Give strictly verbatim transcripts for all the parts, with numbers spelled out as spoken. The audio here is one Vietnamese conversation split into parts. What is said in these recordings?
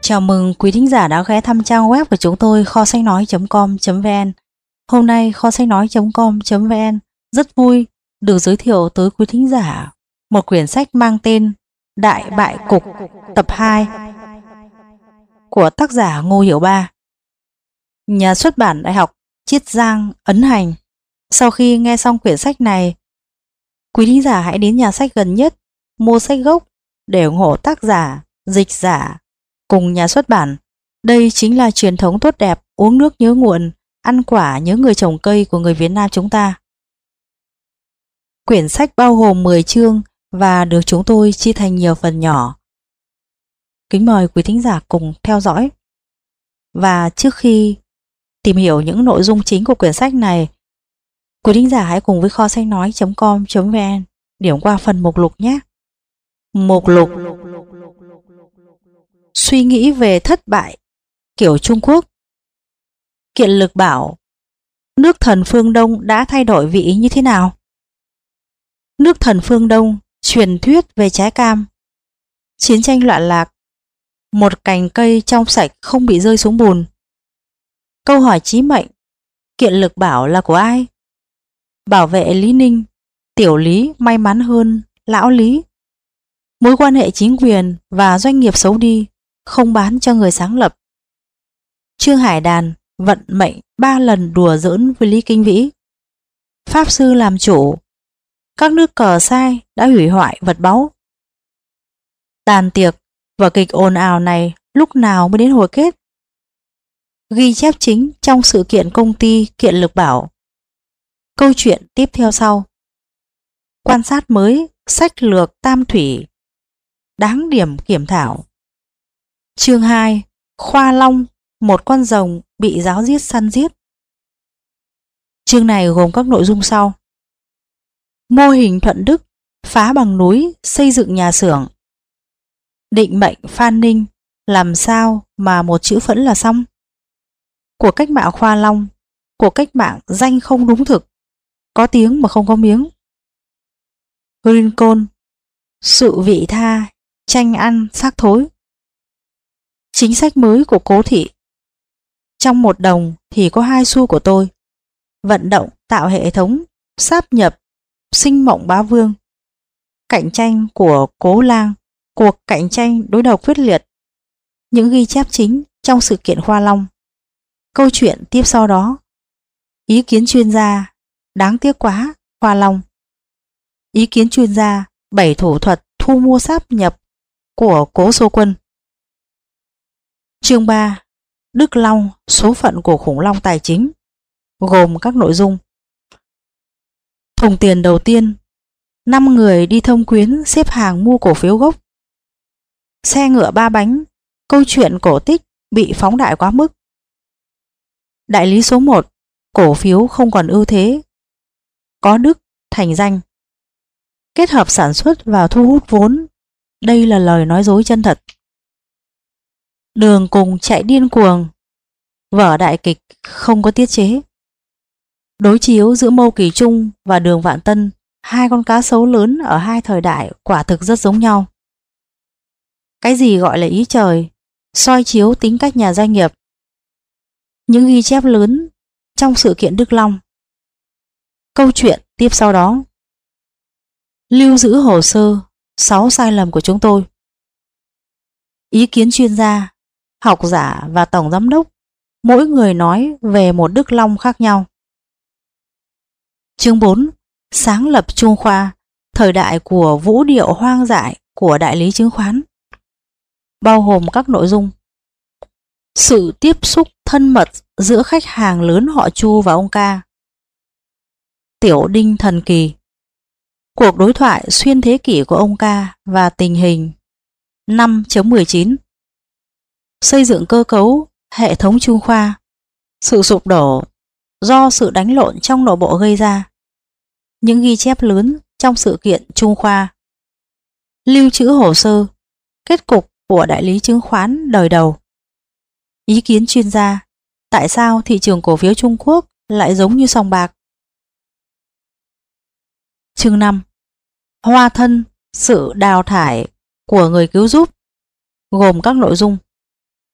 Chào mừng quý thính giả đã ghé thăm trang web của chúng tôi kho sách nói chấm com chấm vn. Hôm nay kho sách nói chấm com chấm vn rất vui được giới thiệu tới quý thính giả một quyển sách mang tên Đại Bại Cục tập hai của tác giả Ngô Hiểu Ba, nhà xuất bản Đại học Chiết Giang, Ấn Hành. Sau khi nghe xong quyển sách này, quý thính giả hãy đến nhà sách gần nhất mua sách gốc để ủng hộ tác giả, dịch giả cùng nhà xuất bản. Đây chính là truyền thống tốt đẹp uống nước nhớ nguồn, ăn quả nhớ người trồng cây của người Việt Nam chúng ta. Quyển sách bao gồm mười chương và được chúng tôi chia thành nhiều phần nhỏ. Kính mời quý thính giả cùng theo dõi. Và trước khi tìm hiểu những nội dung chính của quyển sách này, quý thính giả hãy cùng với kho sách nói chấm com chấm vn điểm qua phần mục lục nhé. Mục lục: suy nghĩ về thất bại kiểu Trung Quốc. Kiện Lực bảo nước thần phương Đông đã thay đổi vị như thế nào? Nước thần phương Đông, truyền thuyết về trái cam, chiến tranh loạn lạc, một cành cây trong sạch không bị rơi xuống bùn. Câu hỏi chí mệnh, Kiện Lực bảo là của ai? Bảo vệ Lý Ninh, tiểu Lý may mắn hơn lão Lý. Mối quan hệ chính quyền và doanh nghiệp xấu đi, không bán cho người sáng lập. Trương Hải Đàn vận mệnh ba lần đùa giỡn với Lý Kinh Vĩ. Pháp sư làm chủ, các nước cờ sai đã hủy hoại vật báu. Tàn tiệc, vở kịch ồn ào này lúc nào mới đến hồi kết? Ghi chép chính trong sự kiện công ty Kiện Lực bảo. Câu chuyện tiếp theo sau. Quan sát mới sách lược tam thủy, đáng điểm kiểm thảo. Chương hai. Khoa Long, một con rồng bị giáo giết săn giết. Chương này gồm các nội dung sau. Mô hình Thuận Đức phá bằng núi xây dựng nhà xưởng. Định mệnh Phan Ninh, làm sao mà một chữ phẫn là xong. Cuộc cách mạng Khoa Long, cuộc cách mạng danh không đúng thực, có tiếng mà không có miếng. Rincon, sự vị tha, tranh ăn xác thối. Chính sách mới của Cố Thị. Trong một đồng thì có hai xu của tôi. Vận động tạo hệ thống sáp nhập Sinh Mộng Bá Vương. Cạnh tranh của Cố Lang, cuộc cạnh tranh đối đầu quyết liệt. Những ghi chép chính trong sự kiện Khoa Long. Câu chuyện tiếp sau đó. Ý kiến chuyên gia, đáng tiếc quá, Khoa Long. Ý kiến chuyên gia, bảy thủ thuật thu mua sáp nhập của Cố Sô Quân. Chương ba. Đức Long, số phận của khủng long tài chính, gồm các nội dung. Thùng tiền đầu tiên, năm người đi thông quyến xếp hàng mua cổ phiếu gốc. Xe ngựa ba bánh, câu chuyện cổ tích bị phóng đại quá mức. Đại lý số một, cổ phiếu không còn ưu thế, có đức thành danh. Kết hợp sản xuất và thu hút vốn, đây là lời nói dối chân thật. Đường cùng chạy điên cuồng, vở đại kịch không có tiết chế. Đối chiếu giữa Mâu Kỳ Trung và Đường Vạn Tân, hai con cá sấu lớn ở hai thời đại quả thực rất giống nhau. Cái gì gọi là ý trời, soi chiếu tính cách nhà doanh nghiệp. Những ghi chép lớn trong sự kiện Đức Long. Câu chuyện tiếp sau đó. Lưu giữ hồ sơ, sáu sai lầm của chúng tôi. Ý kiến chuyên gia, học giả và tổng giám đốc, mỗi người nói về một Đức Long khác nhau. Chương bốn. Sáng lập Trung Khoa, thời đại của vũ điệu hoang dại của đại lý chứng khoán. Bao gồm các nội dung. Sự tiếp xúc thân mật giữa khách hàng lớn họ Chu và ông Ca. Tiểu Đinh thần kỳ. Cuộc đối thoại xuyên thế kỷ của ông Ca và tình hình. Năm chấm mười chín. Xây dựng cơ cấu hệ thống Trung Khoa. Sự sụp đổ do sự đánh lộn trong nội bộ gây ra. Những ghi chép lớn trong sự kiện Trung Khoa. Lưu trữ hồ sơ, kết cục của đại lý chứng khoán đời đầu. Ý kiến chuyên gia, tại sao thị trường cổ phiếu Trung Quốc lại giống như sòng bạc. Chương năm. Hoa thân, sự đào thải của người cứu giúp, gồm các nội dung.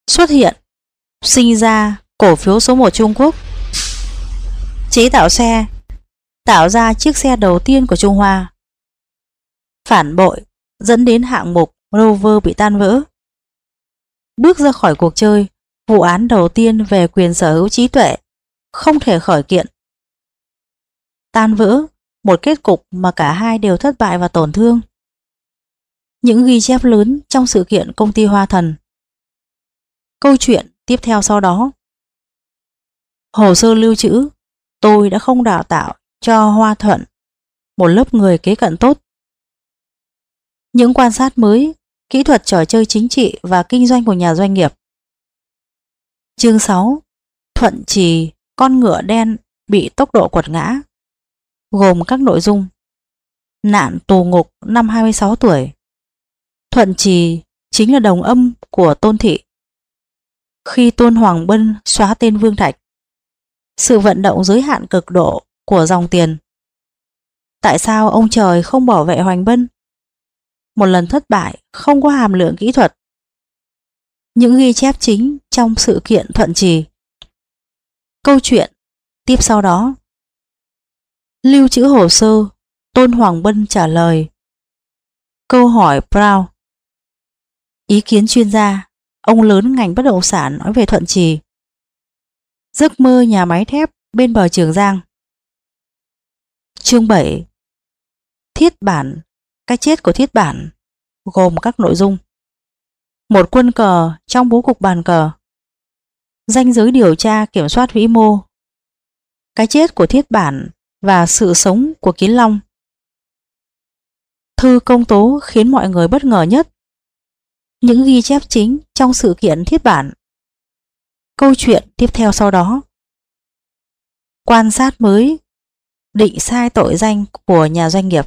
Xuất hiện, sinh ra cổ phiếu số một Trung Quốc. Chế tạo xe, tạo ra chiếc xe đầu tiên của Trung Hoa. Phản bội, dẫn đến hạng mục Rover bị tan vỡ. Bước ra khỏi cuộc chơi, vụ án đầu tiên về quyền sở hữu trí tuệ không thể khởi kiện. Tan vỡ, một kết cục mà cả hai đều thất bại và tổn thương. Những ghi chép lớn trong sự kiện công ty Hoa Thần. Câu chuyện tiếp theo sau đó. Hồ sơ lưu trữ, tôi đã không đào tạo cho Hoa Thuận một lớp người kế cận tốt. Những quan sát mới, kỹ thuật trò chơi chính trị và kinh doanh của nhà doanh nghiệp. Chương sáu. Thuận Trì, con ngựa đen bị tốc độ quật ngã. Gồm các nội dung: nạn tù ngục năm hai mươi sáu tuổi. Thuận Trì chính là đồng âm của Tôn Thị. Khi Tôn Hoàng Bân xóa tên Vương Thạch. Sự vận động giới hạn cực độ của dòng tiền. Tại sao ông trời không bảo vệ Hoành Bân? Một lần thất bại không có hàm lượng kỹ thuật. Những ghi chép chính trong sự kiện Thuận Trì. Câu chuyện tiếp sau đó. Lưu trữ hồ sơ, Tôn Hoàng Bân trả lời. Câu hỏi Brown. Ý kiến chuyên gia, ông lớn ngành bất động sản nói về Thuận Trì. Giấc mơ nhà máy thép bên bờ Trường Giang. Chương bảy. Thiết Bản, cái chết của Thiết Bản, gồm các nội dung: một quân cờ trong bố cục bàn cờ, ranh giới điều tra kiểm soát vĩ mô, cái chết của Thiết Bản và sự sống của Kiến Long. Thư công tố khiến mọi người bất ngờ nhất. Những ghi chép chính trong sự kiện Thiết Bản. Câu chuyện tiếp theo sau đó. Quan sát mới, định sai tội danh của nhà doanh nghiệp.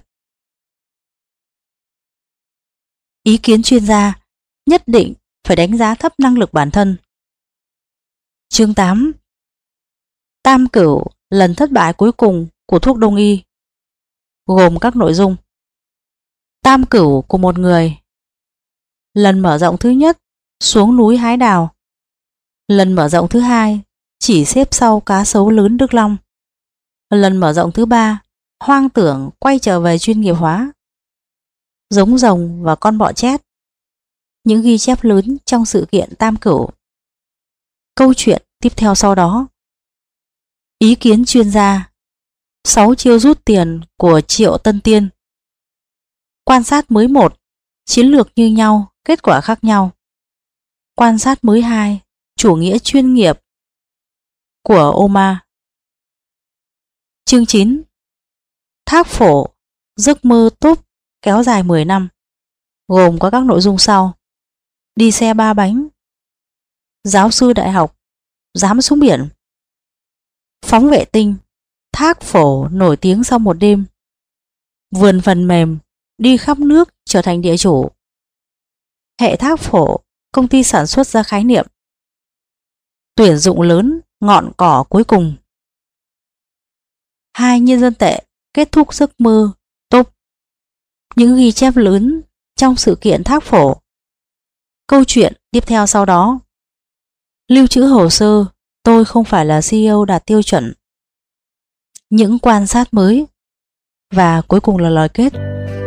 Ý kiến chuyên gia, nhất định phải đánh giá thấp năng lực bản thân. Chương tám. Tam Cửu, lần thất bại cuối cùng của thuốc đông y, gồm các nội dung: tam cửu của một người. Lần mở rộng thứ nhất, xuống núi hái đào. Lần mở rộng thứ hai, chỉ xếp sau cá sấu lớn Đức Long. Lần mở rộng thứ ba, hoang tưởng quay trở về chuyên nghiệp hóa. Giống rồng và con bọ chét. Những ghi chép lớn trong sự kiện tam cửu. Câu chuyện tiếp theo sau đó. Ý kiến chuyên gia, sáu chiêu rút tiền của Triệu Tân Tiên. Quan sát mới một, chiến lược như nhau, kết quả khác nhau. Quan sát mới hai, chủ nghĩa chuyên nghiệp của Omar. Chương chín. Thác Phổ, giấc mơ tốt kéo dài mười năm, gồm có các nội dung sau: đi xe ba bánh, giáo sư đại học, dám xuống biển, phóng vệ tinh, Thác Phổ nổi tiếng sau một đêm, vườn phần mềm, đi khắp nước trở thành địa chủ, hệ Thác Phổ, công ty sản xuất ra khái niệm, tuyển dụng lớn, ngọn cỏ cuối cùng. Hai nhân dân tệ, kết thúc giấc mơ tốt. Những ghi chép lớn trong sự kiện Thác Phổ. Câu chuyện tiếp theo sau đó. Lưu trữ hồ sơ, tôi không phải là xê e ô đạt tiêu chuẩn. Những quan sát mới. Và cuối cùng là lời kết.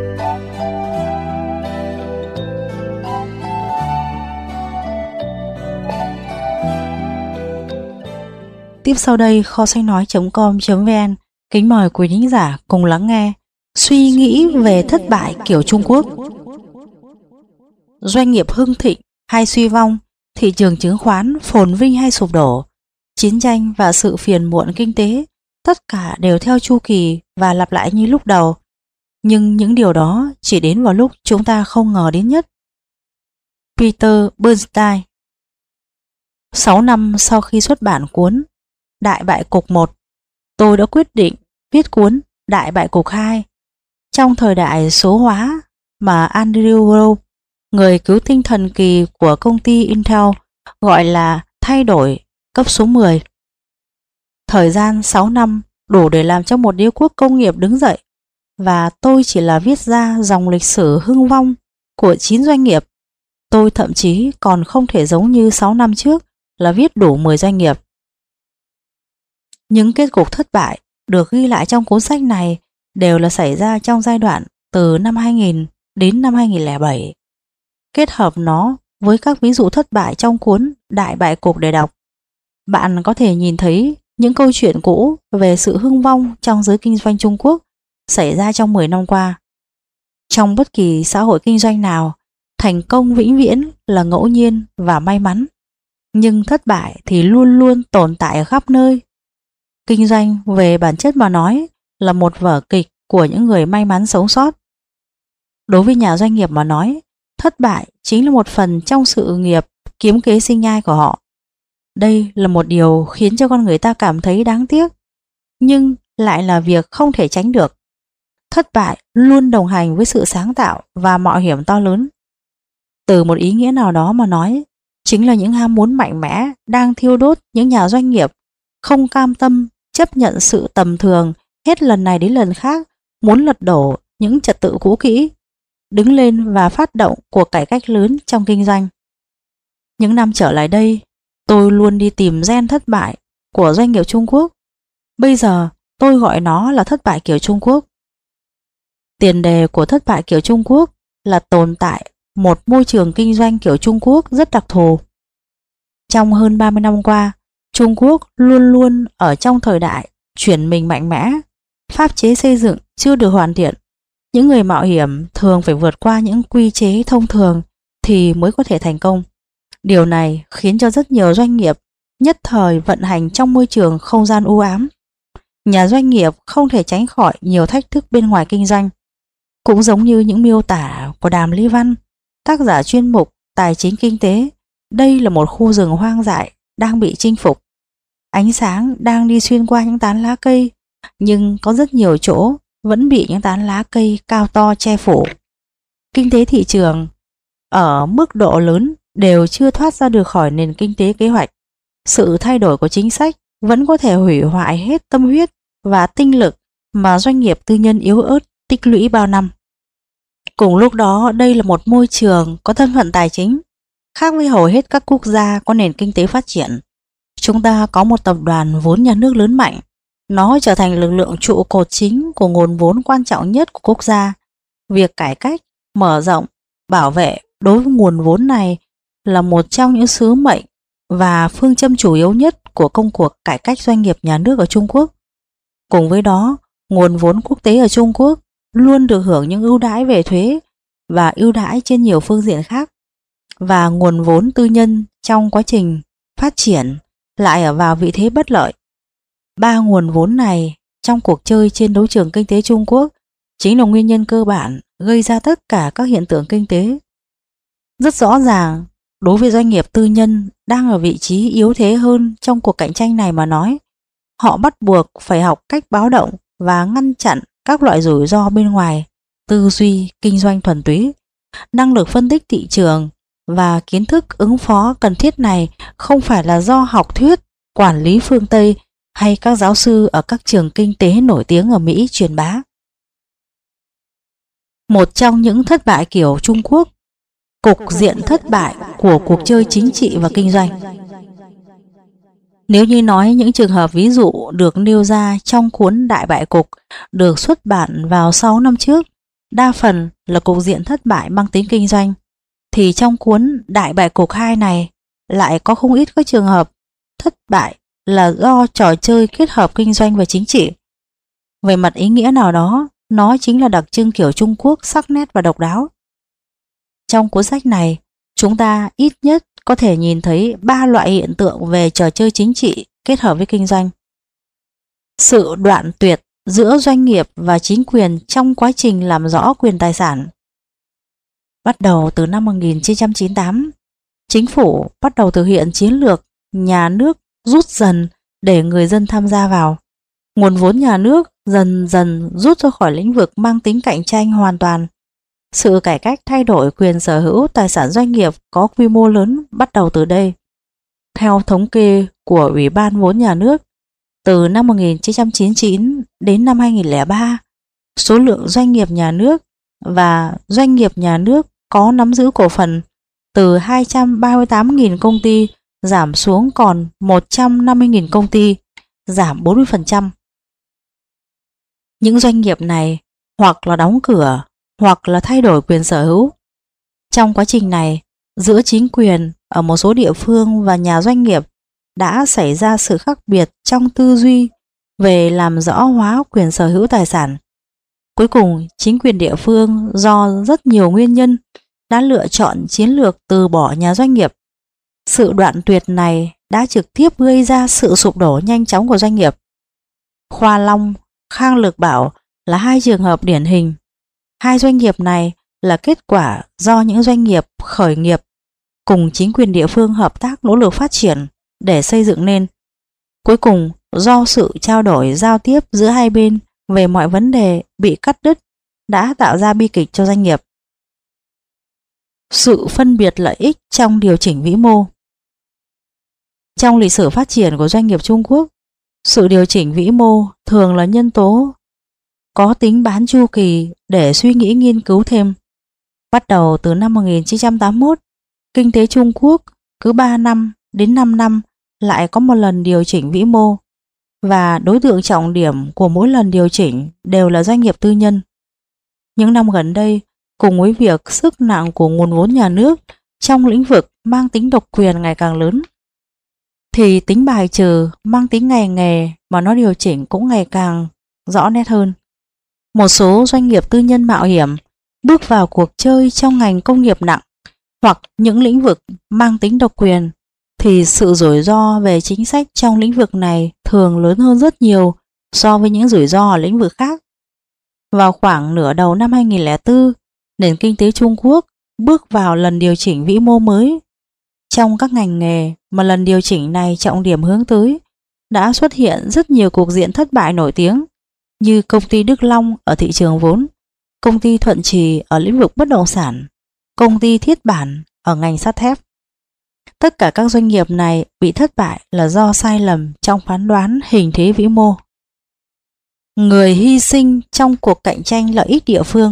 Tiếp sau đây kho sách nói chấm com chấm vn kính mời quý thính giả cùng lắng nghe suy nghĩ về thất bại kiểu Trung Quốc. Doanh nghiệp hưng thịnh hay suy vong, thị trường chứng khoán phồn vinh hay sụp đổ, chiến tranh và sự phiền muộn kinh tế, tất cả đều theo chu kỳ và lặp lại như lúc đầu. Nhưng những điều đó chỉ đến vào lúc chúng ta không ngờ đến nhất. Peter Bernstein. Sáu năm sau khi xuất bản cuốn Đại bại cục một, tôi đã quyết định viết cuốn Đại bại cục hai. Trong thời đại số hóa mà Andrew Grove, người cứu tinh thần kỳ của công ty Intel, gọi là thay đổi cấp số mười. Thời gian sáu năm đủ để làm cho một đế quốc công nghiệp đứng dậy, và tôi chỉ là viết ra dòng lịch sử hưng vong của chín doanh nghiệp. Tôi thậm chí còn không thể giống như sáu năm trước là viết đủ mười doanh nghiệp. Những kết cục thất bại được ghi lại trong cuốn sách này đều là xảy ra trong giai đoạn từ năm hai nghìn đến năm hai nghìn không trăm lẻ bảy. Kết hợp nó với các ví dụ thất bại trong cuốn Đại bại cục để đọc, bạn có thể nhìn thấy những câu chuyện cũ về sự hưng vong trong giới kinh doanh Trung Quốc xảy ra trong mười năm qua. Trong bất kỳ xã hội kinh doanh nào, thành công vĩnh viễn là ngẫu nhiên và may mắn, nhưng thất bại thì luôn luôn tồn tại ở khắp nơi. Kinh doanh về bản chất mà nói là một vở kịch của những người may mắn sống sót. Đối với nhà doanh nghiệp mà nói, thất bại chính là một phần trong sự nghiệp kiếm kế sinh nhai của họ. Đây là một điều khiến cho con người ta cảm thấy đáng tiếc, nhưng lại là việc không thể tránh được. Thất bại luôn đồng hành với sự sáng tạo và mạo hiểm to lớn. Từ một ý nghĩa nào đó mà nói, chính là những ham muốn mạnh mẽ đang thiêu đốt những nhà doanh nghiệp không cam tâm chấp nhận sự tầm thường hết lần này đến lần khác, muốn lật đổ những trật tự cũ kỹ, đứng lên và phát động cuộc cải cách lớn trong kinh doanh. Những năm trở lại đây, tôi luôn đi tìm gen thất bại của doanh nghiệp Trung Quốc. Bây giờ tôi gọi nó là thất bại kiểu Trung Quốc. Tiền đề của thất bại kiểu Trung Quốc là tồn tại một môi trường kinh doanh kiểu Trung Quốc rất đặc thù. Trong hơn ba mươi năm qua, Trung Quốc luôn luôn ở trong thời đại chuyển mình mạnh mẽ, pháp chế xây dựng chưa được hoàn thiện. Những người mạo hiểm thường phải vượt qua những quy chế thông thường thì mới có thể thành công. Điều này khiến cho rất nhiều doanh nghiệp nhất thời vận hành trong môi trường không gian u ám. Nhà doanh nghiệp không thể tránh khỏi nhiều thách thức bên ngoài kinh doanh. Cũng giống như những miêu tả của Đàm Lý Văn, tác giả chuyên mục Tài chính kinh tế, đây là một khu rừng hoang dại đang bị chinh phục. Ánh sáng đang đi xuyên qua những tán lá cây, nhưng có rất nhiều chỗ vẫn bị những tán lá cây cao to che phủ. Kinh tế thị trường ở mức độ lớn đều chưa thoát ra được khỏi nền kinh tế kế hoạch. Sự thay đổi của chính sách vẫn có thể hủy hoại hết tâm huyết và tinh lực mà doanh nghiệp tư nhân yếu ớt tích lũy bao năm. Cùng lúc đó, đây là một môi trường có thân phận tài chính, khác với hầu hết các quốc gia có nền kinh tế phát triển. Chúng ta có một tập đoàn vốn nhà nước lớn mạnh. Nó trở thành lực lượng trụ cột chính của nguồn vốn quan trọng nhất của quốc gia. Việc cải cách, mở rộng, bảo vệ đối với nguồn vốn này là một trong những sứ mệnh và phương châm chủ yếu nhất của công cuộc cải cách doanh nghiệp nhà nước ở Trung Quốc. Cùng với đó, nguồn vốn quốc tế ở Trung Quốc luôn được hưởng những ưu đãi về thuế và ưu đãi trên nhiều phương diện khác. Và nguồn vốn tư nhân trong quá trình phát triển lại ở vào vị thế bất lợi. Ba nguồn vốn này trong cuộc chơi trên đấu trường kinh tế Trung Quốc chính là nguyên nhân cơ bản gây ra tất cả các hiện tượng kinh tế. Rất rõ ràng, đối với doanh nghiệp tư nhân đang ở vị trí yếu thế hơn trong cuộc cạnh tranh này mà nói, họ bắt buộc phải học cách báo động và ngăn chặn các loại rủi ro bên ngoài, tư duy kinh doanh thuần túy, năng lực phân tích thị trường và kiến thức ứng phó cần thiết này không phải là do học thuyết, quản lý phương Tây hay các giáo sư ở các trường kinh tế nổi tiếng ở Mỹ truyền bá. Một trong những thất bại kiểu Trung Quốc, cục diện thất bại của cuộc chơi chính trị và kinh doanh. Nếu như nói những trường hợp ví dụ được nêu ra trong cuốn Đại bại cục được xuất bản vào sáu năm trước, đa phần là cục diện thất bại mang tính kinh doanh, thì trong cuốn Đại bại cục hai này lại có không ít các trường hợp thất bại là do trò chơi kết hợp kinh doanh và chính trị. Về mặt ý nghĩa nào đó, nó chính là đặc trưng kiểu Trung Quốc sắc nét và độc đáo. Trong cuốn sách này, chúng ta ít nhất có thể nhìn thấy ba loại hiện tượng về trò chơi chính trị kết hợp với kinh doanh. Sự đoạn tuyệt giữa doanh nghiệp và chính quyền trong quá trình làm rõ quyền tài sản. Bắt đầu từ năm một nghìn chín trăm chín mươi tám, chính phủ bắt đầu thực hiện chiến lược nhà nước rút dần để người dân tham gia vào. Nguồn vốn nhà nước dần dần rút ra khỏi lĩnh vực mang tính cạnh tranh hoàn toàn. Sự cải cách thay đổi quyền sở hữu tài sản doanh nghiệp có quy mô lớn bắt đầu từ đây. Theo thống kê của Ủy ban vốn nhà nước, từ năm một nghìn chín trăm chín mươi chín đến năm hai nghìn không trăm lẻ ba, số lượng doanh nghiệp nhà nước và doanh nghiệp nhà nước có nắm giữ cổ phần từ hai trăm ba mươi tám nghìn công ty giảm xuống còn một trăm năm mươi nghìn công ty, giảm bốn mươi phần trăm. Những doanh nghiệp này hoặc là đóng cửa hoặc là thay đổi quyền sở hữu. Trong quá trình này, giữa chính quyền ở một số địa phương và nhà doanh nghiệp đã xảy ra sự khác biệt trong tư duy về làm rõ hóa quyền sở hữu tài sản. Cuối cùng, chính quyền địa phương do rất nhiều nguyên nhân đã lựa chọn chiến lược từ bỏ nhà doanh nghiệp. Sự đoạn tuyệt này đã trực tiếp gây ra sự sụp đổ nhanh chóng của doanh nghiệp. Khoa Long, Khang Lực Bảo là hai trường hợp điển hình. Hai doanh nghiệp này là kết quả do những doanh nghiệp khởi nghiệp cùng chính quyền địa phương hợp tác nỗ lực phát triển để xây dựng nên. Cuối cùng, do sự trao đổi giao tiếp giữa hai bên về mọi vấn đề bị cắt đứt đã tạo ra bi kịch cho doanh nghiệp. Sự phân biệt lợi ích trong điều chỉnh vĩ mô. Trong lịch sử phát triển của doanh nghiệp Trung Quốc, sự điều chỉnh vĩ mô thường là nhân tố có tính bán chu kỳ để suy nghĩ nghiên cứu thêm. Bắt đầu từ năm một nghìn chín trăm tám mươi mốt, kinh tế Trung Quốc cứ ba năm đến năm năm lại có một lần điều chỉnh vĩ mô, và đối tượng trọng điểm của mỗi lần điều chỉnh đều là doanh nghiệp tư nhân. Những năm gần đây, cùng với việc sức nặng của nguồn vốn nhà nước trong lĩnh vực mang tính độc quyền ngày càng lớn, thì tính bài trừ mang tính ngành nghề mà nó điều chỉnh cũng ngày càng rõ nét hơn. Một số doanh nghiệp tư nhân mạo hiểm bước vào cuộc chơi trong ngành công nghiệp nặng hoặc những lĩnh vực mang tính độc quyền, thì sự rủi ro về chính sách trong lĩnh vực này thường lớn hơn rất nhiều so với những rủi ro ở lĩnh vực khác. Vào khoảng nửa đầu năm hai nghìn không trăm lẻ bốn, nền kinh tế Trung Quốc bước vào lần điều chỉnh vĩ mô mới. Trong các ngành nghề mà lần điều chỉnh này trọng điểm hướng tới, đã xuất hiện rất nhiều cục diện thất bại nổi tiếng như công ty Đức Long ở thị trường vốn, công ty Thuận Trì ở lĩnh vực bất động sản, công ty Thiết Bản ở ngành sắt thép. Tất cả các doanh nghiệp này bị thất bại là do sai lầm trong phán đoán hình thế vĩ mô. Người hy sinh trong cuộc cạnh tranh lợi ích địa phương.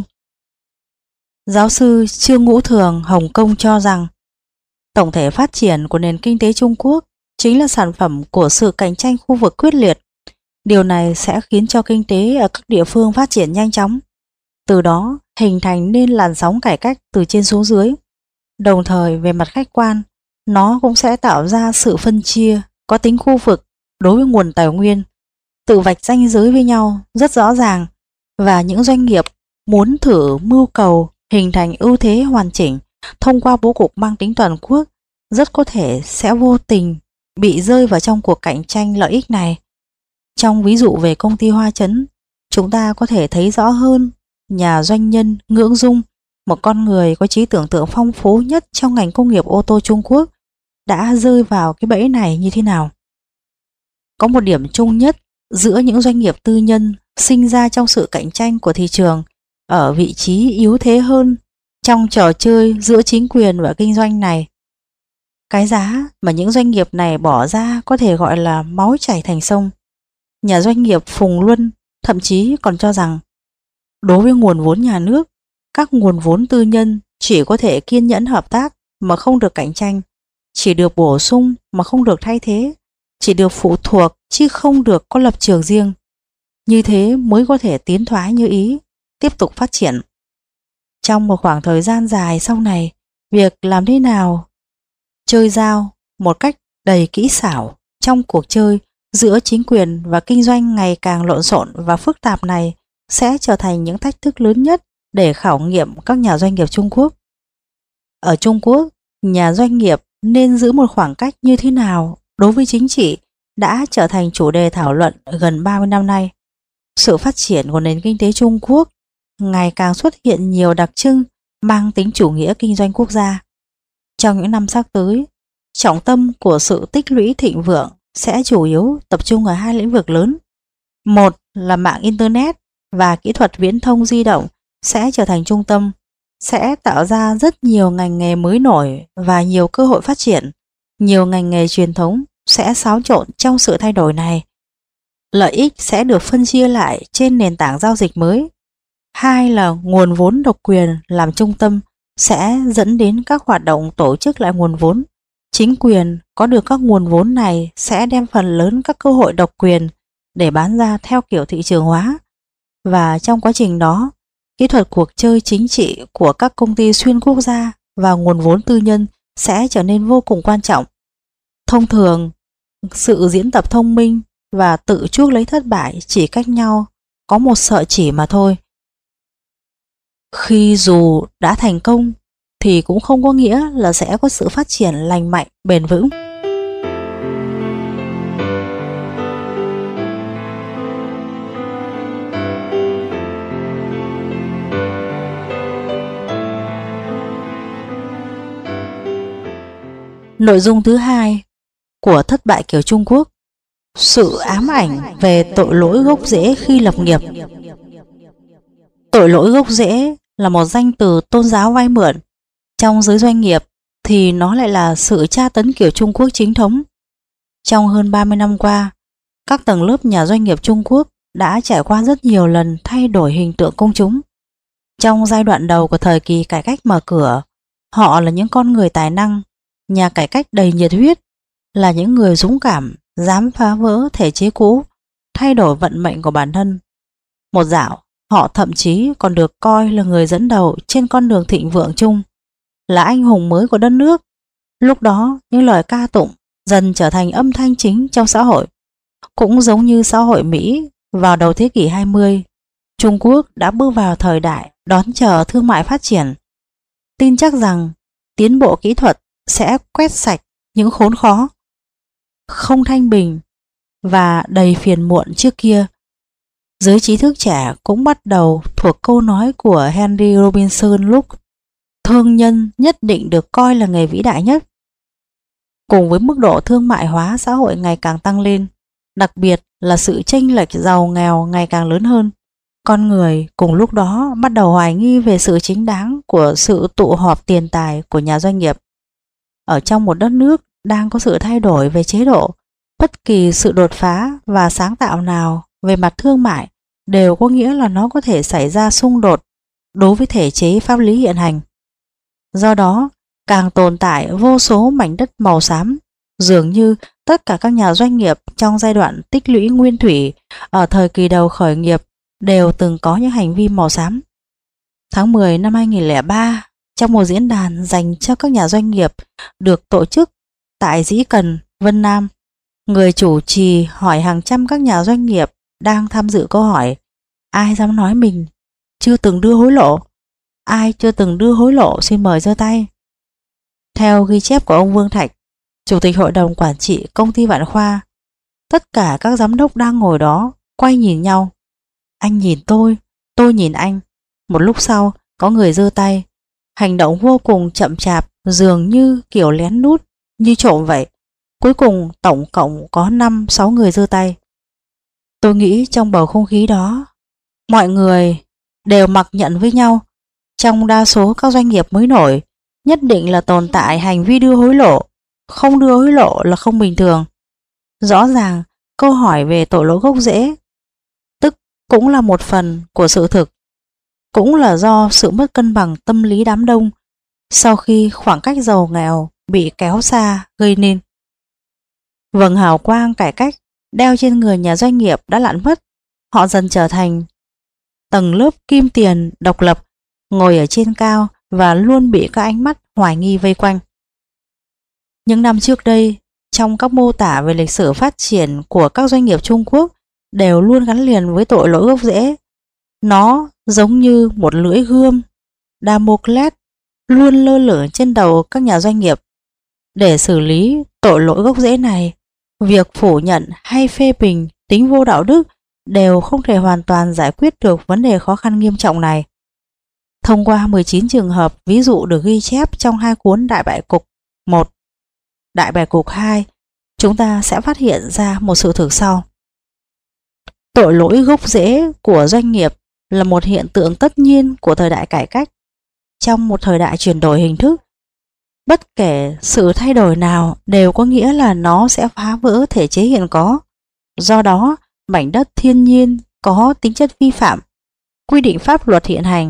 Giáo sư Trương Ngũ Thường, Hồng Kông cho rằng tổng thể phát triển của nền kinh tế Trung Quốc chính là sản phẩm của sự cạnh tranh khu vực quyết liệt. Điều này sẽ khiến cho kinh tế ở các địa phương phát triển nhanh chóng, từ đó hình thành nên làn sóng cải cách từ trên xuống dưới. Đồng thời, về mặt khách quan, nó cũng sẽ tạo ra sự phân chia có tính khu vực đối với nguồn tài nguyên, tự vạch ranh giới với nhau rất rõ ràng, và những doanh nghiệp muốn thử mưu cầu hình thành ưu thế hoàn chỉnh thông qua bố cục mang tính toàn quốc rất có thể sẽ vô tình bị rơi vào trong cuộc cạnh tranh lợi ích này. Trong ví dụ về công ty Hoa Chấn, chúng ta có thể thấy rõ hơn nhà doanh nhân Ngưỡng Dung, một con người có trí tưởng tượng phong phú nhất trong ngành công nghiệp ô tô Trung Quốc, đã rơi vào cái bẫy này như thế nào. Có một điểm chung nhất giữa những doanh nghiệp tư nhân sinh ra trong sự cạnh tranh của thị trường ở vị trí yếu thế hơn trong trò chơi giữa chính quyền và kinh doanh này. Cái giá mà những doanh nghiệp này bỏ ra có thể gọi là máu chảy thành sông. Nhà doanh nghiệp Phùng Luân thậm chí còn cho rằng đối với nguồn vốn nhà nước, các nguồn vốn tư nhân chỉ có thể kiên nhẫn hợp tác mà không được cạnh tranh, chỉ được bổ sung mà không được thay thế, chỉ được phụ thuộc chứ không được có lập trường riêng. Như thế mới có thể tiến thoái như ý, tiếp tục phát triển. Trong một khoảng thời gian dài sau này, việc làm thế nào chơi dao một cách đầy kỹ xảo trong cuộc chơi giữa chính quyền và kinh doanh ngày càng lộn xộn và phức tạp này sẽ trở thành những thách thức lớn nhất để khảo nghiệm các nhà doanh nghiệp Trung Quốc. Ở Trung Quốc, nhà doanh nghiệp nên giữ một khoảng cách như thế nào đối với chính trị đã trở thành chủ đề thảo luận gần ba mươi năm nay. Sự phát triển của nền kinh tế Trung Quốc ngày càng xuất hiện nhiều đặc trưng mang tính chủ nghĩa kinh doanh quốc gia. Trong những năm sắp tới, trọng tâm của sự tích lũy thịnh vượng sẽ chủ yếu tập trung ở hai lĩnh vực lớn. Một là mạng Internet và kỹ thuật viễn thông di động sẽ trở thành trung tâm, sẽ tạo ra rất nhiều ngành nghề mới nổi và nhiều cơ hội phát triển. Nhiều ngành nghề truyền thống sẽ xáo trộn trong sự thay đổi này. Lợi ích sẽ được phân chia lại trên nền tảng giao dịch mới. Hai là nguồn vốn độc quyền làm trung tâm sẽ dẫn đến các hoạt động tổ chức lại nguồn vốn. Chính quyền có được các nguồn vốn này sẽ đem phần lớn các cơ hội độc quyền để bán ra theo kiểu thị trường hóa. Và trong quá trình đó, kỹ thuật cuộc chơi chính trị của các công ty xuyên quốc gia và nguồn vốn tư nhân sẽ trở nên vô cùng quan trọng. Thông thường, sự diễn tập thông minh và tự chuốc lấy thất bại chỉ cách nhau có một sợi chỉ mà thôi. Khi dù đã thành công thì cũng không có nghĩa là sẽ có sự phát triển lành mạnh, bền vững. Nội dung thứ hai của thất bại kiểu Trung Quốc: sự ám ảnh về tội lỗi gốc rễ khi lập nghiệp. Tội lỗi gốc rễ là một danh từ tôn giáo vay mượn. Trong giới doanh nghiệp thì nó lại là sự tra tấn kiểu Trung Quốc chính thống. Trong hơn ba mươi năm qua, các tầng lớp nhà doanh nghiệp Trung Quốc đã trải qua rất nhiều lần thay đổi hình tượng công chúng. Trong giai đoạn đầu của thời kỳ cải cách mở cửa, họ là những con người tài năng, nhà cải cách đầy nhiệt huyết, là những người dũng cảm, dám phá vỡ thể chế cũ, thay đổi vận mệnh của bản thân. Một dạo, họ thậm chí còn được coi là người dẫn đầu trên con đường thịnh vượng chung, là anh hùng mới của đất nước. Lúc đó, những lời ca tụng dần trở thành âm thanh chính trong xã hội. Cũng giống như xã hội Mỹ vào đầu thế kỷ hai mươi, Trung Quốc đã bước vào thời đại đón chờ thương mại phát triển. Tin chắc rằng tiến bộ kỹ thuật sẽ quét sạch những khốn khó, không thanh bình và đầy phiền muộn trước kia. Giới trí thức trẻ cũng bắt đầu thuộc câu nói của Henry Robinson lúc thương nhân nhất định được coi là nghề vĩ đại nhất. Cùng với mức độ thương mại hóa xã hội ngày càng tăng lên, đặc biệt là sự chênh lệch giàu nghèo ngày càng lớn hơn, con người cùng lúc đó bắt đầu hoài nghi về sự chính đáng của sự tụ họp tiền tài của nhà doanh nghiệp. Ở trong một đất nước đang có sự thay đổi về chế độ, bất kỳ sự đột phá và sáng tạo nào về mặt thương mại đều có nghĩa là nó có thể xảy ra xung đột đối với thể chế pháp lý hiện hành. Do đó, càng tồn tại vô số mảnh đất màu xám, dường như tất cả các nhà doanh nghiệp trong giai đoạn tích lũy nguyên thủy ở thời kỳ đầu khởi nghiệp đều từng có những hành vi màu xám. Tháng mười năm hai nghìn không trăm lẻ ba, trong một diễn đàn dành cho các nhà doanh nghiệp được tổ chức tại Dĩ Cần, Vân Nam, người chủ trì hỏi hàng trăm các nhà doanh nghiệp đang tham dự câu hỏi: ai dám nói mình chưa từng đưa hối lộ? Ai chưa từng đưa hối lộ xin mời giơ tay. Theo ghi chép của ông Vương Thạch, Chủ tịch Hội đồng Quản trị Công ty Vạn Khoa, tất cả các giám đốc đang ngồi đó quay nhìn nhau. Anh nhìn tôi, tôi nhìn anh. Một lúc sau, có người giơ tay, hành động vô cùng chậm chạp, dường như kiểu lén lút, như trộm vậy. Cuối cùng tổng cộng có năm sáu người giơ tay. Tôi nghĩ trong bầu không khí đó, mọi người đều mặc nhận với nhau. Trong đa số các doanh nghiệp mới nổi, nhất định là tồn tại hành vi đưa hối lộ. Không đưa hối lộ là không bình thường. Rõ ràng, câu hỏi về tội lỗi gốc rễ, tức cũng là một phần của sự thực, cũng là do sự mất cân bằng tâm lý đám đông sau khi khoảng cách giàu nghèo bị kéo xa gây nên. Vầng hào quang cải cách đeo trên người nhà doanh nghiệp đã lặn mất. Họ dần trở thành tầng lớp kim tiền độc lập, ngồi ở trên cao và luôn bị các ánh mắt hoài nghi vây quanh. Những năm trước đây, trong các mô tả về lịch sử phát triển của các doanh nghiệp Trung Quốc đều luôn gắn liền với tội lỗi gốc rễ. Nó giống như một lưỡi gươm Damocles luôn lơ lửng trên đầu các nhà doanh nghiệp. Để xử lý tội lỗi gốc rễ này, việc phủ nhận hay phê bình tính vô đạo đức đều không thể hoàn toàn giải quyết được vấn đề khó khăn nghiêm trọng này. Thông qua mười chín trường hợp ví dụ được ghi chép trong hai cuốn Đại Bại Cục một, Đại Bại Cục hai, chúng ta sẽ phát hiện ra một sự thực sau. Tội lỗi gốc rễ của doanh nghiệp là một hiện tượng tất nhiên của thời đại cải cách. Trong một thời đại chuyển đổi hình thức, bất kể sự thay đổi nào đều có nghĩa là nó sẽ phá vỡ thể chế hiện có. Do đó, mảnh đất thiên nhiên có tính chất vi phạm, quy định pháp luật hiện hành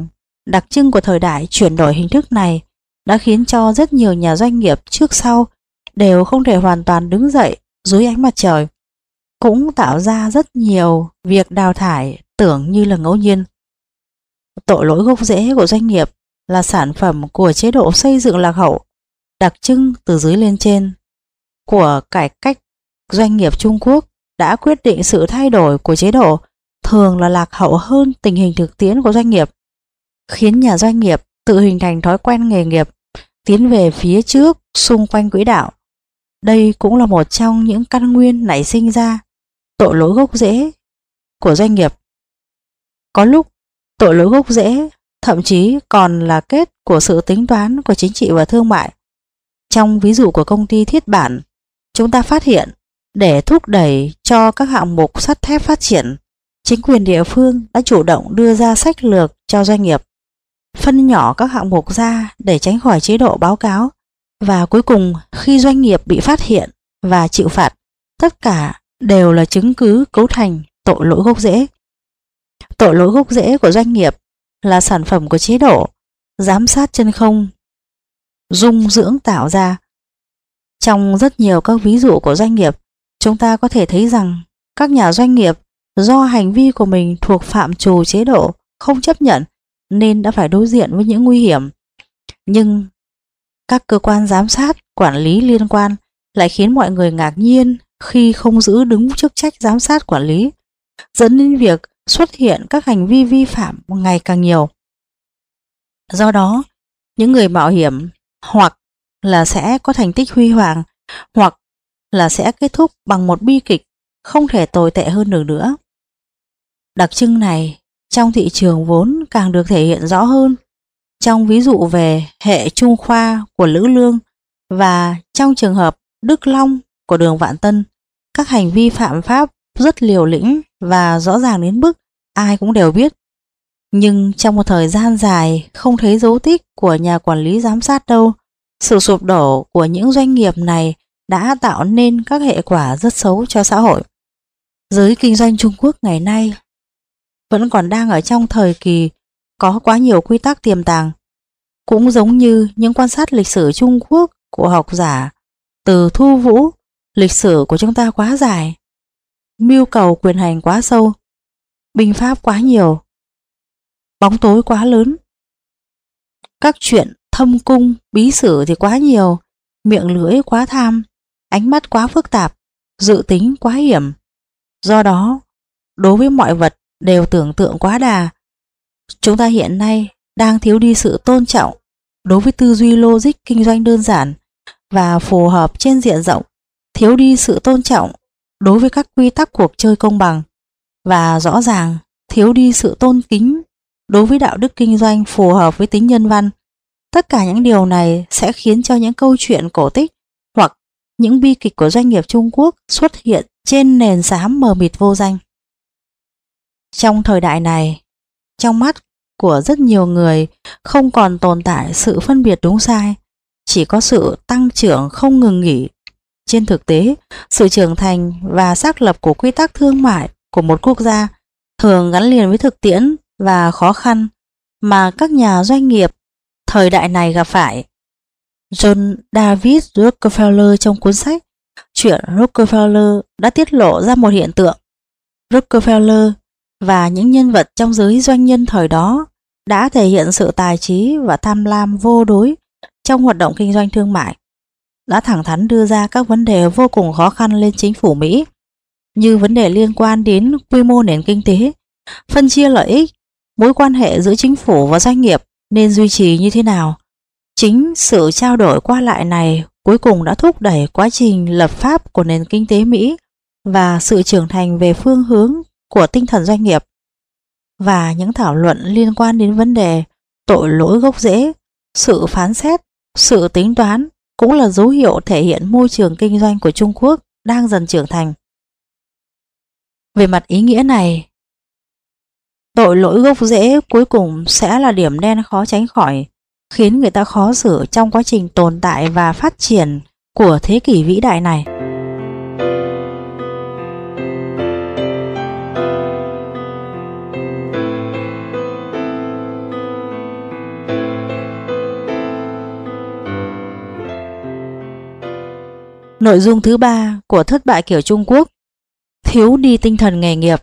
Đặc trưng của thời đại chuyển đổi hình thức này đã khiến cho rất nhiều nhà doanh nghiệp trước sau đều không thể hoàn toàn đứng dậy dưới ánh mặt trời, cũng tạo ra rất nhiều việc đào thải tưởng như là ngẫu nhiên. Tội lỗi gốc rễ của doanh nghiệp là sản phẩm của chế độ xây dựng lạc hậu, đặc trưng từ dưới lên trên của cải cách doanh nghiệp Trung Quốc đã quyết định sự thay đổi của chế độ thường là lạc hậu hơn tình hình thực tiễn của doanh nghiệp, khiến nhà doanh nghiệp tự hình thành thói quen nghề nghiệp, tiến về phía trước xung quanh quỹ đạo. Đây cũng là một trong những căn nguyên nảy sinh ra tội lỗi gốc rễ của doanh nghiệp. Có lúc tội lỗi gốc rễ thậm chí còn là kết của sự tính toán của chính trị và thương mại. Trong ví dụ của công ty Thiết Bản, chúng ta phát hiện để thúc đẩy cho các hạng mục sắt thép phát triển, chính quyền địa phương đã chủ động đưa ra sách lược cho doanh nghiệp, phân nhỏ các hạng mục ra để tránh khỏi chế độ báo cáo, và cuối cùng khi doanh nghiệp bị phát hiện và chịu phạt, tất cả đều là chứng cứ cấu thành tội lỗi gốc rễ. Tội lỗi gốc rễ của doanh nghiệp là sản phẩm của chế độ giám sát chân không dung dưỡng tạo ra. Trong rất nhiều các ví dụ của doanh nghiệp, chúng ta có thể thấy rằng các nhà doanh nghiệp do hành vi của mình thuộc phạm trù chế độ không chấp nhận nên đã phải đối diện với những nguy hiểm. Nhưng các cơ quan giám sát, quản lý liên quan lại khiến mọi người ngạc nhiên khi không giữ đúng chức trách giám sát quản lý, dẫn đến việc xuất hiện các hành vi vi phạm ngày càng nhiều. Do đó, những người mạo hiểm hoặc là sẽ có thành tích huy hoàng, hoặc là sẽ kết thúc bằng một bi kịch không thể tồi tệ hơn được nữa. Đặc trưng này trong thị trường vốn càng được thể hiện rõ hơn trong ví dụ về hệ Trung Khoa của Lữ Lương và trong trường hợp Đức Long của Đường Vạn Tân. Các hành vi phạm pháp rất liều lĩnh và rõ ràng đến mức ai cũng đều biết. Nhưng trong một thời gian dài không thấy dấu tích của nhà quản lý giám sát đâu, sự sụp đổ của những doanh nghiệp này đã tạo nên các hệ quả rất xấu cho xã hội. Giới kinh doanh Trung Quốc ngày nay vẫn còn đang ở trong thời kỳ có quá nhiều quy tắc tiềm tàng. Cũng giống như những quan sát lịch sử Trung Quốc của học giả từ Thu Vũ, lịch sử của chúng ta quá dài, mưu cầu quyền hành quá sâu, binh pháp quá nhiều, bóng tối quá lớn, các chuyện thâm cung, bí sử thì quá nhiều, miệng lưỡi quá tham, ánh mắt quá phức tạp, dự tính quá hiểm. Do đó, đối với mọi vật đều tưởng tượng quá đà. Chúng ta hiện nay đang thiếu đi sự tôn trọng đối với tư duy logic kinh doanh đơn giản và phù hợp trên diện rộng, thiếu đi sự tôn trọng đối với các quy tắc cuộc chơi công bằng, và rõ ràng thiếu đi sự tôn kính đối với đạo đức kinh doanh phù hợp với tính nhân văn. Tất cả những điều này sẽ khiến cho những câu chuyện cổ tích hoặc những bi kịch của doanh nghiệp Trung Quốc xuất hiện trên nền xám mờ mịt vô danh. Trong thời đại này, trong mắt của rất nhiều người không còn tồn tại sự phân biệt đúng sai, chỉ có sự tăng trưởng không ngừng nghỉ. Trên thực tế, sự trưởng thành và xác lập của quy tắc thương mại của một quốc gia thường gắn liền với thực tiễn và khó khăn mà các nhà doanh nghiệp thời đại này gặp phải. John David Rockefeller trong cuốn sách Chuyện Rockefeller đã tiết lộ ra một hiện tượng. Rockefeller và những nhân vật trong giới doanh nhân thời đó đã thể hiện sự tài trí và tham lam vô đối trong hoạt động kinh doanh thương mại, đã thẳng thắn đưa ra các vấn đề vô cùng khó khăn lên chính phủ Mỹ, như vấn đề liên quan đến quy mô nền kinh tế, phân chia lợi ích, mối quan hệ giữa chính phủ và doanh nghiệp nên duy trì như thế nào. Chính sự trao đổi qua lại này cuối cùng đã thúc đẩy quá trình lập pháp của nền kinh tế Mỹ và sự trưởng thành về phương hướng của tinh thần doanh nghiệp. Và những thảo luận liên quan đến vấn đề tội lỗi gốc rễ, sự phán xét, sự tính toán cũng là dấu hiệu thể hiện môi trường kinh doanh của Trung Quốc đang dần trưởng thành. Về mặt ý nghĩa này, tội lỗi gốc rễ cuối cùng sẽ là điểm đen khó tránh khỏi, khiến người ta khó xử trong quá trình tồn tại và phát triển của thế kỷ vĩ đại này. Nội dung thứ ba của thất bại kiểu Trung Quốc: thiếu đi tinh thần nghề nghiệp.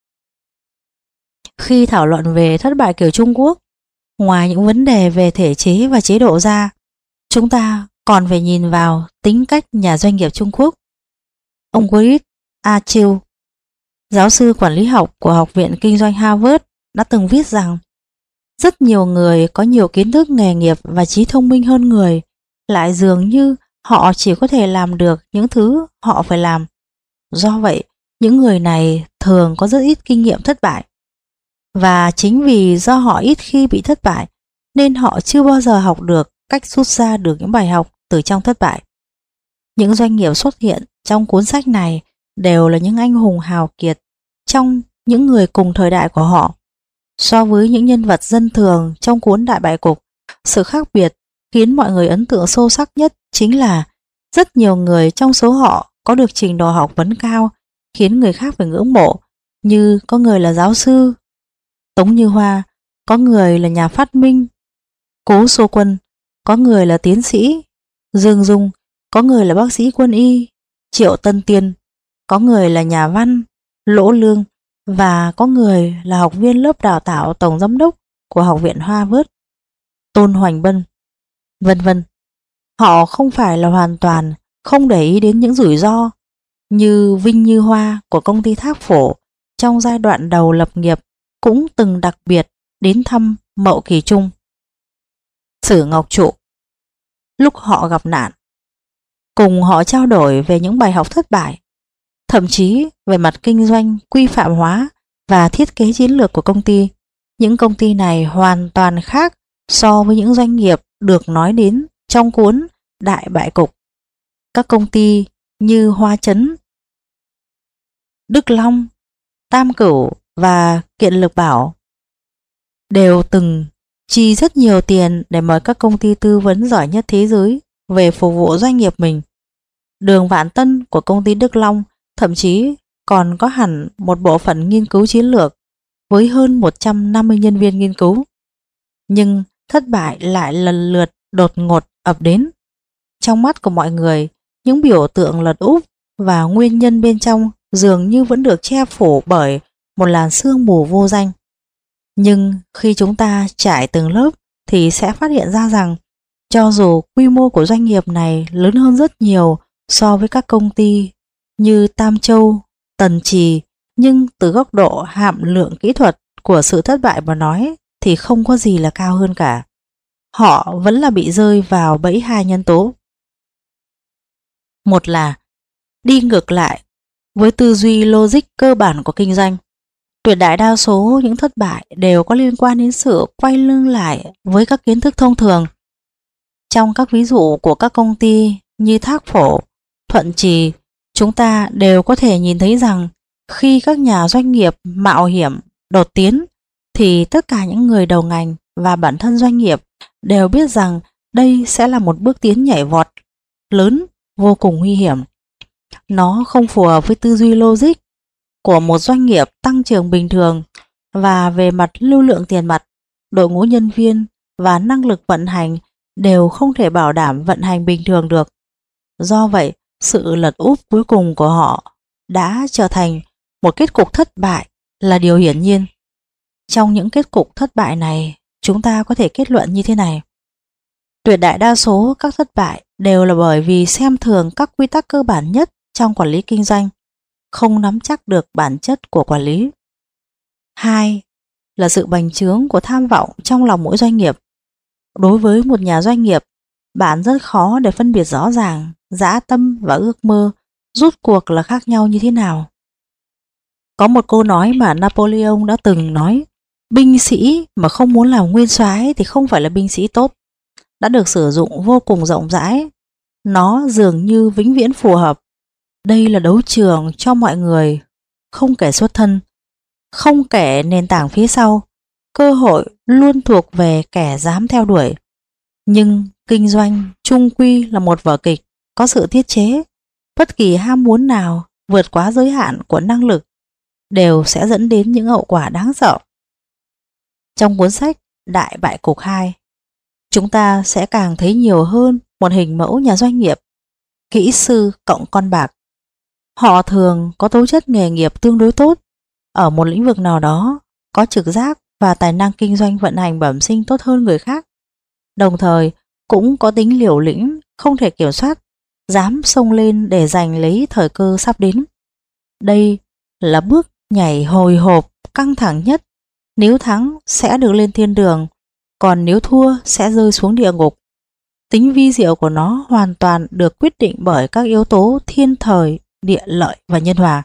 Khi thảo luận về thất bại kiểu Trung Quốc, ngoài những vấn đề về thể chế và chế độ ra, chúng ta còn phải nhìn vào tính cách nhà doanh nghiệp Trung Quốc. Ông Chris Archill, giáo sư quản lý học của Học viện Kinh doanh Harvard, đã từng viết rằng rất nhiều người có nhiều kiến thức nghề nghiệp và trí thông minh hơn người, lại dường như họ chỉ có thể làm được những thứ họ phải làm. Do vậy, những người này thường có rất ít kinh nghiệm thất bại. Và chính vì do họ ít khi bị thất bại, nên họ chưa bao giờ học được cách rút ra được những bài học từ trong thất bại. Những doanh nghiệp xuất hiện trong cuốn sách này đều là những anh hùng hào kiệt trong những người cùng thời đại của họ. So với những nhân vật dân thường trong cuốn Đại Bại Cục, sự khác biệt khiến mọi người ấn tượng sâu sắc nhất chính là rất nhiều người trong số họ có được trình độ học vấn cao, khiến người khác phải ngưỡng mộ, như có người là giáo sư Tống Như Hoa, có người là nhà phát minh Cố Xô Quân, có người là tiến sĩ Dương Dung, có người là bác sĩ quân y Triệu Tân Tiên, có người là nhà văn Lỗ Lương, và có người là học viên lớp đào tạo tổng giám đốc của Học viện Harvard Tôn Hoành Bân, vân vân. Họ không phải là hoàn toàn không để ý đến những rủi ro, như Vinh Như Hoa của công ty Thác Phổ trong giai đoạn đầu lập nghiệp cũng từng đặc biệt đến thăm Mậu Kỳ Trung. Sử Ngọc Trụ, lúc họ gặp nạn, cùng họ trao đổi về những bài học thất bại, thậm chí về mặt kinh doanh, quy phạm hóa và thiết kế chiến lược của công ty. Những công ty này hoàn toàn khác so với những doanh nghiệp được nói đến trong cuốn Đại Bại Cục. Các công ty như Hoa Chấn, Đức Long, Tam Cửu và Kiện Lực Bảo đều từng chi rất nhiều tiền để mời các công ty tư vấn giỏi nhất thế giới về phục vụ doanh nghiệp mình. Đường Vạn Tân của công ty Đức Long thậm chí còn có hẳn một bộ phận nghiên cứu chiến lược với hơn một trăm năm mươi nhân viên nghiên cứu. Nhưng thất bại lại lần lượt đột ngột ập đến. Trong mắt của mọi người, những biểu tượng lật úp và nguyên nhân bên trong dường như vẫn được che phủ bởi một làn sương mù vô danh. Nhưng khi chúng ta trải từng lớp thì sẽ phát hiện ra rằng cho dù quy mô của doanh nghiệp này lớn hơn rất nhiều so với các công ty như Tam Châu, Tần Trì, nhưng từ góc độ hàm lượng kỹ thuật của sự thất bại mà nói thì không có gì là cao hơn cả. Họ vẫn là bị rơi vào bẫy hai nhân tố. Một là đi ngược lại với tư duy logic cơ bản của kinh doanh. Tuyệt đại đa số những thất bại đều có liên quan đến sự quay lưng lại với các kiến thức thông thường. Trong các ví dụ của các công ty như Thác Phổ, Thuận Trì, chúng ta đều có thể nhìn thấy rằng khi các nhà doanh nghiệp mạo hiểm, đột tiến, thì tất cả những người đầu ngành và bản thân doanh nghiệp đều biết rằng đây sẽ là một bước tiến nhảy vọt lớn, vô cùng nguy hiểm. Nó không phù hợp với tư duy logic của một doanh nghiệp tăng trưởng bình thường, và về mặt lưu lượng tiền mặt, đội ngũ nhân viên và năng lực vận hành đều không thể bảo đảm vận hành bình thường được. Do vậy, sự lật úp cuối cùng của họ đã trở thành một kết cục thất bại là điều hiển nhiên. Trong những kết cục thất bại này, chúng ta có thể kết luận như thế này. Tuyệt đại đa số các thất bại đều là bởi vì xem thường các quy tắc cơ bản nhất trong quản lý kinh doanh, không nắm chắc được bản chất của quản lý. Hai là sự bành trướng của tham vọng trong lòng mỗi doanh nghiệp. Đối với một nhà doanh nghiệp, bạn rất khó để phân biệt rõ ràng dã tâm và ước mơ rút cuộc là khác nhau như thế nào. Có một câu nói mà Napoleon đã từng nói: binh sĩ mà không muốn làm nguyên soái thì không phải là binh sĩ tốt, đã được sử dụng vô cùng rộng rãi. Nó dường như vĩnh viễn phù hợp. Đây là đấu trường cho mọi người, không kể xuất thân, không kể nền tảng phía sau. Cơ hội luôn thuộc về kẻ dám theo đuổi. Nhưng kinh doanh chung quy là một vở kịch có sự tiết chế. Bất kỳ ham muốn nào vượt quá giới hạn của năng lực đều sẽ dẫn đến những hậu quả đáng sợ. Trong cuốn sách Đại Bại Cục hai, chúng ta sẽ càng thấy nhiều hơn một hình mẫu nhà doanh nghiệp kỹ sư cộng con bạc. Họ thường có tố chất nghề nghiệp tương đối tốt, ở một lĩnh vực nào đó, có trực giác và tài năng kinh doanh vận hành bẩm sinh tốt hơn người khác. Đồng thời cũng có tính liều lĩnh, không thể kiểm soát, dám xông lên để giành lấy thời cơ sắp đến. Đây là bước nhảy hồi hộp căng thẳng nhất. Nếu thắng sẽ được lên thiên đường, còn nếu thua sẽ rơi xuống địa ngục. Tính vi diệu của nó hoàn toàn được quyết định bởi các yếu tố thiên thời, địa lợi và nhân hòa.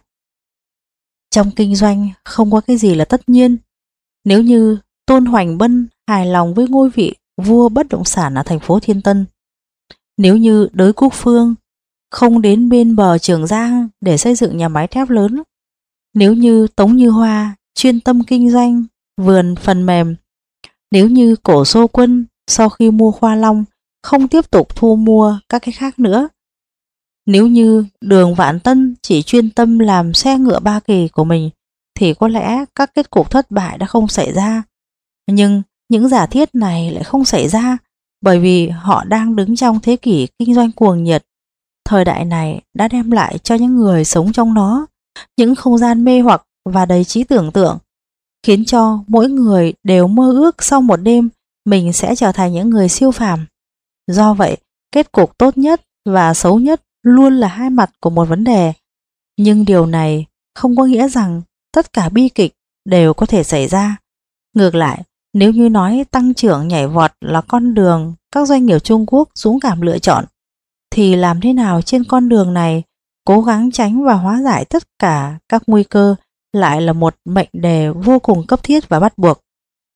Trong kinh doanh không có cái gì là tất nhiên. Nếu như Tôn Hoành Bân hài lòng với ngôi vị vua bất động sản ở thành phố Thiên Tân, nếu như Đới Quốc Phương không đến bên bờ Trường Giang để xây dựng nhà máy thép lớn, nếu như Tống Như Hoa chuyên tâm kinh doanh vườn phần mềm, nếu như Cổ Xô Quân sau khi mua Khoa Long không tiếp tục thu mua các cái khác nữa, nếu như Đường Vạn Tân chỉ chuyên tâm làm xe ngựa Ba Kỳ của mình, thì có lẽ các kết cục thất bại đã không xảy ra. Nhưng những giả thiết này lại không xảy ra, bởi vì họ đang đứng trong thế kỷ kinh doanh cuồng nhiệt. Thời đại này đã đem lại cho những người sống trong nó những không gian mê hoặc và đầy trí tưởng tượng, khiến cho mỗi người đều mơ ước sau một đêm mình sẽ trở thành những người siêu phàm. Do vậy, kết cục tốt nhất và xấu nhất luôn là hai mặt của một vấn đề. Nhưng điều này không có nghĩa rằng tất cả bi kịch đều có thể xảy ra. Ngược lại, nếu như nói tăng trưởng nhảy vọt là con đường các doanh nghiệp Trung Quốc dũng cảm lựa chọn, thì làm thế nào trên con đường này cố gắng tránh và hóa giải tất cả các nguy cơ lại là một mệnh đề vô cùng cấp thiết và bắt buộc.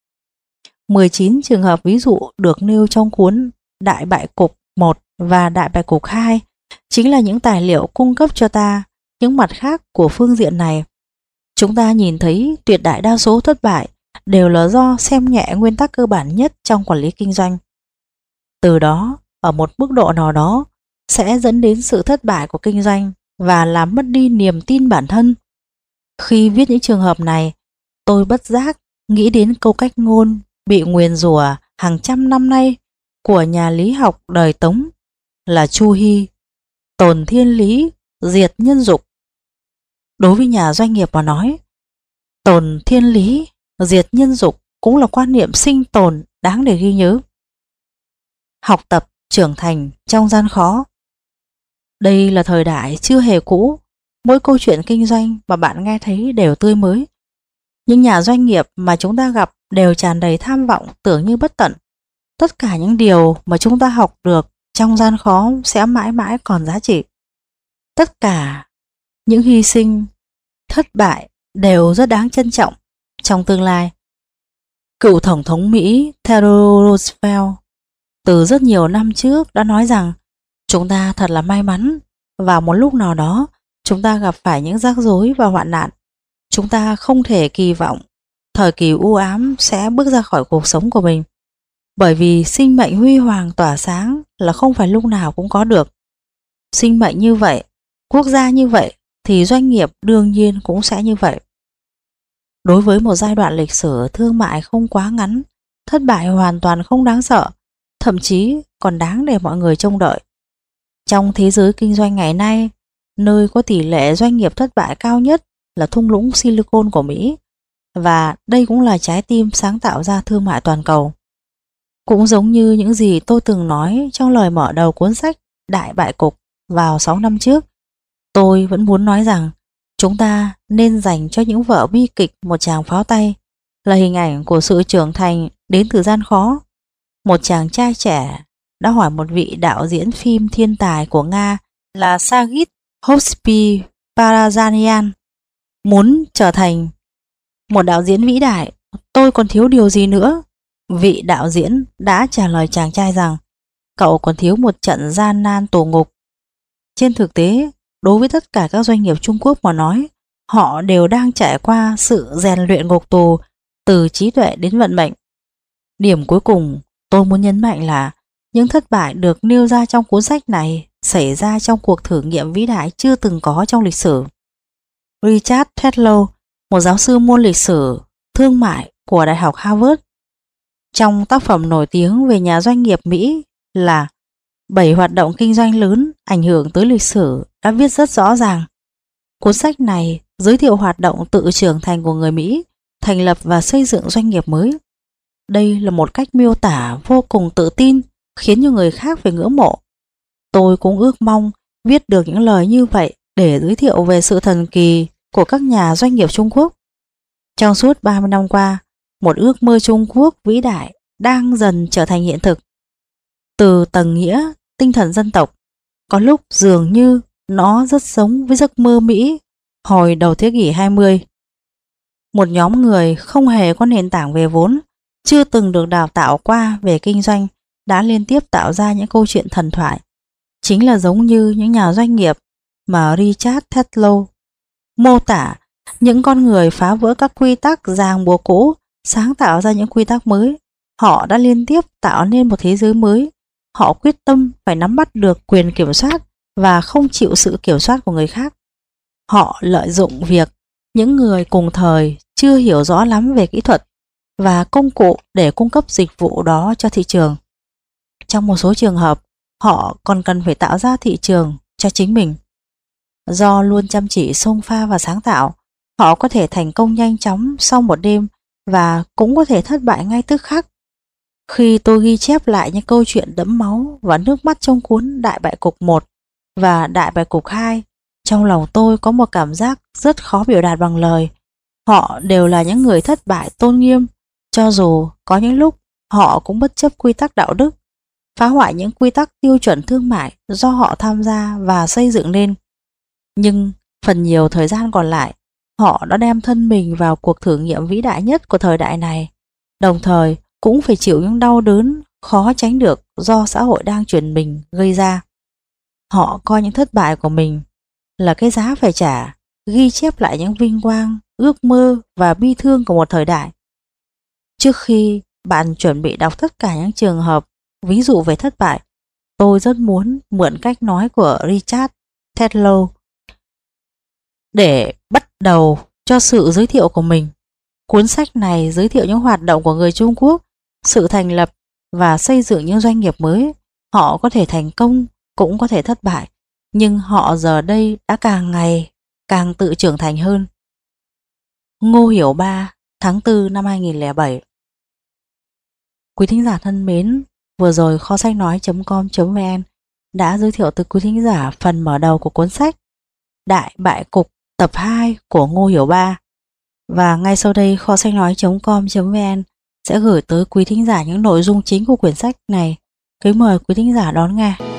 mười chín trường hợp ví dụ được nêu trong cuốn Đại bại cục một và Đại bại cục hai chính là những tài liệu cung cấp cho ta những mặt khác của phương diện này. Chúng ta nhìn thấy tuyệt đại đa số thất bại đều là do xem nhẹ nguyên tắc cơ bản nhất trong quản lý kinh doanh. Từ đó, ở một mức độ nào đó, sẽ dẫn đến sự thất bại của kinh doanh và làm mất đi niềm tin bản thân. Khi viết những trường hợp này, tôi bất giác nghĩ đến câu cách ngôn bị nguyền rủa hàng trăm năm nay của nhà lý học đời Tống là Chu Hy: tồn thiên lý, diệt nhân dục. Đối với nhà doanh nghiệp mà nói, tồn thiên lý, diệt nhân dục cũng là quan niệm sinh tồn đáng để ghi nhớ. Học tập trưởng thành trong gian khó. Đây là thời đại chưa hề cũ, mỗi câu chuyện kinh doanh mà bạn nghe thấy đều tươi mới. Những nhà doanh nghiệp mà chúng ta gặp đều tràn đầy tham vọng tưởng như bất tận. Tất cả những điều mà chúng ta học được trong gian khó sẽ mãi mãi còn giá trị. Tất cả những hy sinh, thất bại đều rất đáng trân trọng trong tương lai. Cựu Tổng thống Mỹ Theodore Roosevelt từ rất nhiều năm trước đã nói rằng chúng ta thật là may mắn, vào một lúc nào đó chúng ta gặp phải những rắc rối và hoạn nạn. Chúng ta không thể kỳ vọng thời kỳ u ám sẽ bước ra khỏi cuộc sống của mình, bởi vì sinh mệnh huy hoàng tỏa sáng là không phải lúc nào cũng có được. Sinh mệnh như vậy, quốc gia như vậy, thì doanh nghiệp đương nhiên cũng sẽ như vậy. Đối với một giai đoạn lịch sử thương mại không quá ngắn, thất bại hoàn toàn không đáng sợ, thậm chí còn đáng để mọi người trông đợi. Trong thế giới kinh doanh ngày nay, nơi có tỷ lệ doanh nghiệp thất bại cao nhất là thung lũng Silicon của Mỹ, và đây cũng là trái tim sáng tạo ra thương mại toàn cầu. Cũng giống như những gì tôi từng nói trong lời mở đầu cuốn sách Đại bại cục vào sáu năm trước, tôi vẫn muốn nói rằng chúng ta nên dành cho những vở bi kịch một tràng pháo tay, là hình ảnh của sự trưởng thành đến từ gian khó. Một chàng trai trẻ đã hỏi một vị đạo diễn phim thiên tài của Nga là Sergei Hospiparazian: muốn trở thành một đạo diễn vĩ đại, tôi còn thiếu điều gì nữa? Vị đạo diễn đã trả lời chàng trai rằng cậu còn thiếu một trận gian nan tù ngục. Trên thực tế, đối với tất cả các doanh nghiệp Trung Quốc mà nói, họ đều đang trải qua sự rèn luyện ngục tù từ trí tuệ đến vận mệnh. Điểm cuối cùng tôi muốn nhấn mạnh là những thất bại được nêu ra trong cuốn sách này xảy ra trong cuộc thử nghiệm vĩ đại chưa từng có trong lịch sử. Richard Tetlow, một giáo sư môn lịch sử thương mại của Đại học Harvard, trong tác phẩm nổi tiếng về nhà doanh nghiệp Mỹ là Bảy hoạt động kinh doanh lớn ảnh hưởng tới lịch sử đã viết rất rõ ràng. Cuốn sách này giới thiệu hoạt động tự trưởng thành của người Mỹ, thành lập và xây dựng doanh nghiệp mới. Đây là một cách miêu tả vô cùng tự tin, khiến cho người khác phải ngưỡng mộ. Tôi cũng ước mong viết được những lời như vậy để giới thiệu về sự thần kỳ của các nhà doanh nghiệp Trung Quốc. Trong suốt ba mươi năm qua, một ước mơ Trung Quốc vĩ đại đang dần trở thành hiện thực. Từ tầng nghĩa, tinh thần dân tộc, có lúc dường như nó rất giống với giấc mơ Mỹ hồi đầu thế kỷ hai mươi. Một nhóm người không hề có nền tảng về vốn, chưa từng được đào tạo qua về kinh doanh đã liên tiếp tạo ra những câu chuyện thần thoại. Chính là giống như những nhà doanh nghiệp mà Richard Theslow mô tả, những con người phá vỡ các quy tắc ràng buộc cũ, sáng tạo ra những quy tắc mới. Họ đã liên tiếp tạo nên một thế giới mới. Họ quyết tâm phải nắm bắt được quyền kiểm soát và không chịu sự kiểm soát của người khác. Họ lợi dụng việc những người cùng thời chưa hiểu rõ lắm về kỹ thuật và công cụ để cung cấp dịch vụ đó cho thị trường. Trong một số trường hợp, họ còn cần phải tạo ra thị trường cho chính mình. Do luôn chăm chỉ xông pha và sáng tạo, họ có thể thành công nhanh chóng sau một đêm và cũng có thể thất bại ngay tức khắc. Khi tôi ghi chép lại những câu chuyện đẫm máu và nước mắt trong cuốn Đại bại cục một và Đại bại cục hai, trong lòng tôi có một cảm giác rất khó biểu đạt bằng lời. Họ đều là những người thất bại tôn nghiêm, cho dù có những lúc họ cũng bất chấp quy tắc đạo đức, phá hoại những quy tắc tiêu chuẩn thương mại do họ tham gia và xây dựng nên. Nhưng phần nhiều thời gian còn lại, họ đã đem thân mình vào cuộc thử nghiệm vĩ đại nhất của thời đại này, đồng thời cũng phải chịu những đau đớn khó tránh được do xã hội đang chuyển mình gây ra. Họ coi những thất bại của mình là cái giá phải trả, ghi chép lại những vinh quang, ước mơ và bi thương của một thời đại. Trước khi bạn chuẩn bị đọc tất cả những trường hợp ví dụ về thất bại, tôi rất muốn mượn cách nói của Richard Theslow để bắt đầu cho sự giới thiệu của mình. Cuốn sách này giới thiệu những hoạt động của người Trung Quốc, sự thành lập và xây dựng những doanh nghiệp mới. Họ có thể thành công, cũng có thể thất bại, nhưng họ giờ đây đã càng ngày càng tự trưởng thành hơn. Ngô Hiểu Ba, tháng tư năm hai nghìn không trăm lẻ bảy. Quý thính giả thân mến, vừa rồi kho sách nói chấm com chấm vn đã giới thiệu tới quý thính giả phần mở đầu của cuốn sách Đại bại cục tập hai của Ngô Hiểu Ba. Và ngay sau đây kho sách nói chấm com chấm vn sẽ gửi tới quý thính giả những nội dung chính của quyển sách này. Kính mời quý thính giả đón nghe.